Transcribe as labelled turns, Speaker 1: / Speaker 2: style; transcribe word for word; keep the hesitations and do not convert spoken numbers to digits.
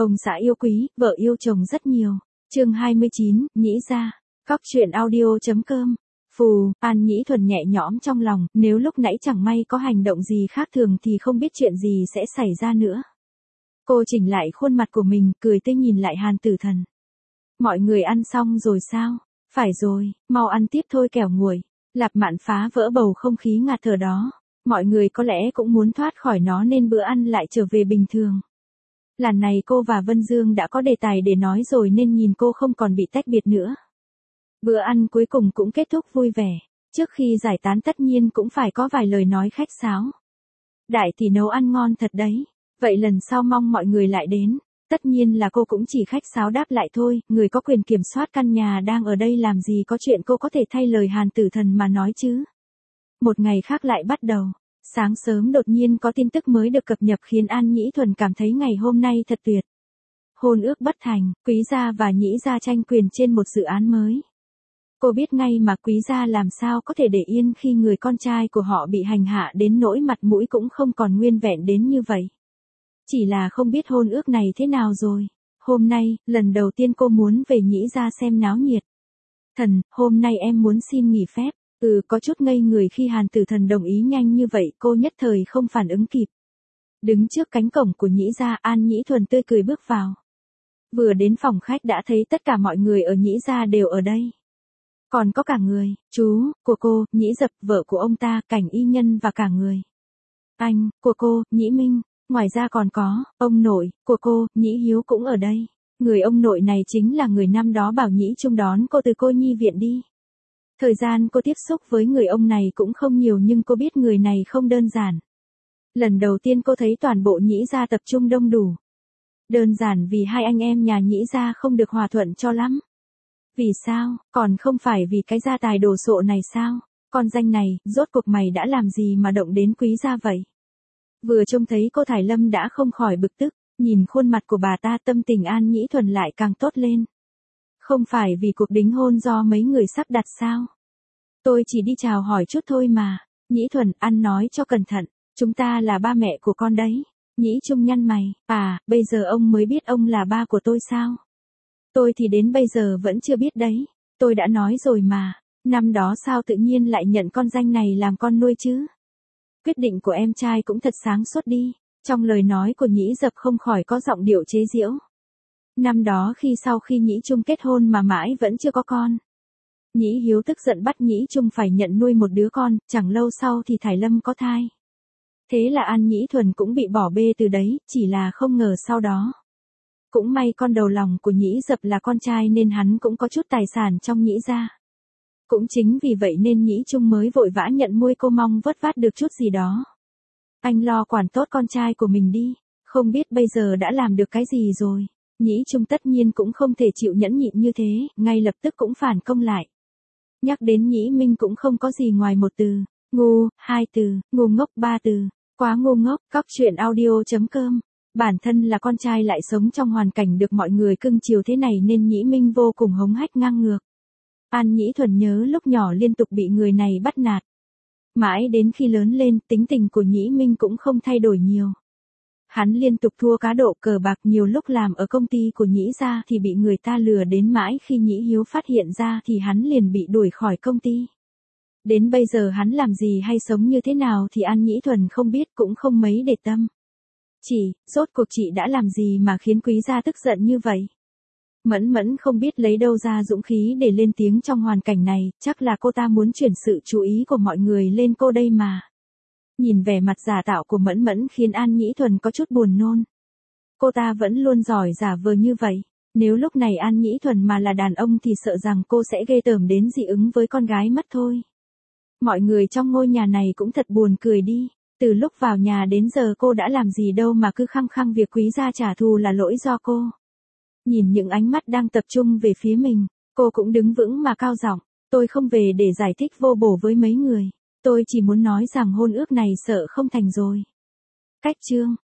Speaker 1: Ông xã yêu quý, vợ yêu chồng rất nhiều. Chương hai mươi chín, Nhĩ gia. Cóc truyện audio chấm com. Phù, An Nhĩ Thuần nhẹ nhõm trong lòng, nếu lúc nãy chẳng may có hành động gì khác thường thì không biết chuyện gì sẽ xảy ra nữa. Cô chỉnh lại khuôn mặt của mình, cười tươi nhìn lại Hàn Tử Thần. Mọi người ăn xong rồi sao? Phải rồi, mau ăn tiếp thôi kẻo nguội. Lạp Mạn phá vỡ bầu không khí ngạt thở đó. Mọi người có lẽ cũng muốn thoát khỏi nó nên bữa ăn lại trở về bình thường. Lần này cô và Vân Dương đã có đề tài để nói rồi nên nhìn cô không còn bị tách biệt nữa. Bữa ăn cuối cùng cũng kết thúc vui vẻ. Trước khi giải tán tất nhiên cũng phải có vài lời nói khách sáo. Đại tỷ nấu ăn ngon thật đấy. Vậy lần sau mong mọi người lại đến. Tất nhiên là cô cũng chỉ khách sáo đáp lại thôi, người có quyền kiểm soát căn nhà đang ở đây làm gì có chuyện cô có thể thay lời Hàn Tử Thần mà nói chứ. Một ngày khác lại bắt đầu. Sáng sớm đột nhiên có tin tức mới được cập nhật khiến An Nhĩ Thuần cảm thấy ngày hôm nay thật tuyệt. Hôn ước bất thành, Quý gia và Nhĩ gia tranh quyền trên một dự án mới. Cô biết ngay mà Quý gia làm sao có thể để yên khi người con trai của họ bị hành hạ đến nỗi mặt mũi cũng không còn nguyên vẹn đến như vậy. Chỉ là không biết hôn ước này thế nào rồi. Hôm nay, lần đầu tiên cô muốn về Nhĩ gia xem náo nhiệt. Thần, hôm nay em muốn xin nghỉ phép. Ừ, có chút ngây người khi Hàn Tử Thần đồng ý nhanh như vậy, cô nhất thời không phản ứng kịp. Đứng trước cánh cổng của Nhĩ gia, An Nhĩ Thuần tươi cười bước vào. Vừa đến phòng khách đã thấy tất cả mọi người ở Nhĩ gia đều ở đây. Còn có cả người, chú, của cô, Nhĩ Dập, vợ của ông ta, Cảnh Y Nhân và cả người. Anh, của cô, Nhĩ Minh, ngoài ra còn có, ông nội, của cô, Nhĩ Hiếu cũng ở đây. Người ông nội này chính là người năm đó bảo Nhĩ Trung đón cô từ cô nhi viện đi. Thời gian cô tiếp xúc với người ông này cũng không nhiều nhưng cô biết người này không đơn giản. Lần đầu tiên cô thấy toàn bộ Nhĩ gia tập trung đông đủ. Đơn giản vì hai anh em nhà Nhĩ gia không được hòa thuận cho lắm. Vì sao, còn không phải vì cái gia tài đồ sộ này sao? Con danh này, rốt cuộc mày đã làm gì mà động đến Quý gia vậy? Vừa trông thấy cô Thải Lâm đã không khỏi bực tức, nhìn khuôn mặt của bà ta tâm tình An Nhĩ Thuần lại càng tốt lên. Không phải vì cuộc đính hôn do mấy người sắp đặt sao? Tôi chỉ đi chào hỏi chút thôi mà. Nhĩ Thuần, ăn nói cho cẩn thận, chúng ta là ba mẹ của con đấy. Nhĩ Trung nhăn mày, à, bây giờ ông mới biết ông là ba của tôi sao? Tôi thì đến bây giờ vẫn chưa biết đấy, tôi đã nói rồi mà, năm đó sao tự nhiên lại nhận con danh này làm con nuôi chứ? Quyết định của em trai cũng thật sáng suốt đi, trong lời nói của Nhĩ Dập không khỏi có giọng điệu chế giễu. Năm đó khi sau khi Nhĩ Trung kết hôn mà mãi vẫn chưa có con. Nhĩ Hiếu tức giận bắt Nhĩ Trung phải nhận nuôi một đứa con, chẳng lâu sau thì Thải Lâm có thai. Thế là An Nhĩ Thuần cũng bị bỏ bê từ đấy, chỉ là không ngờ sau đó. Cũng may con đầu lòng của Nhĩ Dập là con trai nên hắn cũng có chút tài sản trong Nhĩ gia. Cũng chính vì vậy nên Nhĩ Trung mới vội vã nhận nuôi cô mong vất vát được chút gì đó. Anh lo quản tốt con trai của mình đi, không biết bây giờ đã làm được cái gì rồi. Nhĩ Trung tất nhiên cũng không thể chịu nhẫn nhịn như thế, ngay lập tức cũng phản công lại. Nhắc đến Nhĩ Minh cũng không có gì ngoài một từ, ngu, hai từ, ngu ngốc ba từ, quá ngu ngốc. Cóc truyện audio chấm com. Bản thân là con trai lại sống trong hoàn cảnh được mọi người cưng chiều thế này nên Nhĩ Minh vô cùng hống hách ngang ngược. An Nhĩ Thuần nhớ lúc nhỏ liên tục bị người này bắt nạt. Mãi đến khi lớn lên, tính tình của Nhĩ Minh cũng không thay đổi nhiều. Hắn liên tục thua cá độ cờ bạc, nhiều lúc làm ở công ty của Nhĩ gia thì bị người ta lừa đến, mãi khi Nhĩ Hiếu phát hiện ra thì hắn liền bị đuổi khỏi công ty. Đến bây giờ hắn làm gì hay sống như thế nào thì An Nhĩ Thuần không biết, cũng không mấy để tâm. Chị, rốt cuộc chị đã làm gì mà khiến Quý gia tức giận như vậy? Mẫn Mẫn không biết lấy đâu ra dũng khí để lên tiếng trong hoàn cảnh này, chắc là cô ta muốn chuyển sự chú ý của mọi người lên cô đây mà. Nhìn vẻ mặt giả tạo của Mẫn Mẫn khiến An Nhĩ Thuần có chút buồn nôn. Cô ta vẫn luôn giỏi giả vờ như vậy. Nếu lúc này An Nhĩ Thuần mà là đàn ông thì sợ rằng cô sẽ ghê tởm đến dị ứng với con gái mất thôi. Mọi người trong ngôi nhà này cũng thật buồn cười đi. Từ lúc vào nhà đến giờ cô đã làm gì đâu mà cứ khăng khăng việc Quý gia trả thù là lỗi do cô. Nhìn những ánh mắt đang tập trung về phía mình, cô cũng đứng vững mà cao giọng, tôi không về để giải thích vô bổ với mấy người. Tôi chỉ muốn nói rằng hôn ước này sợ không thành rồi. Cách chương.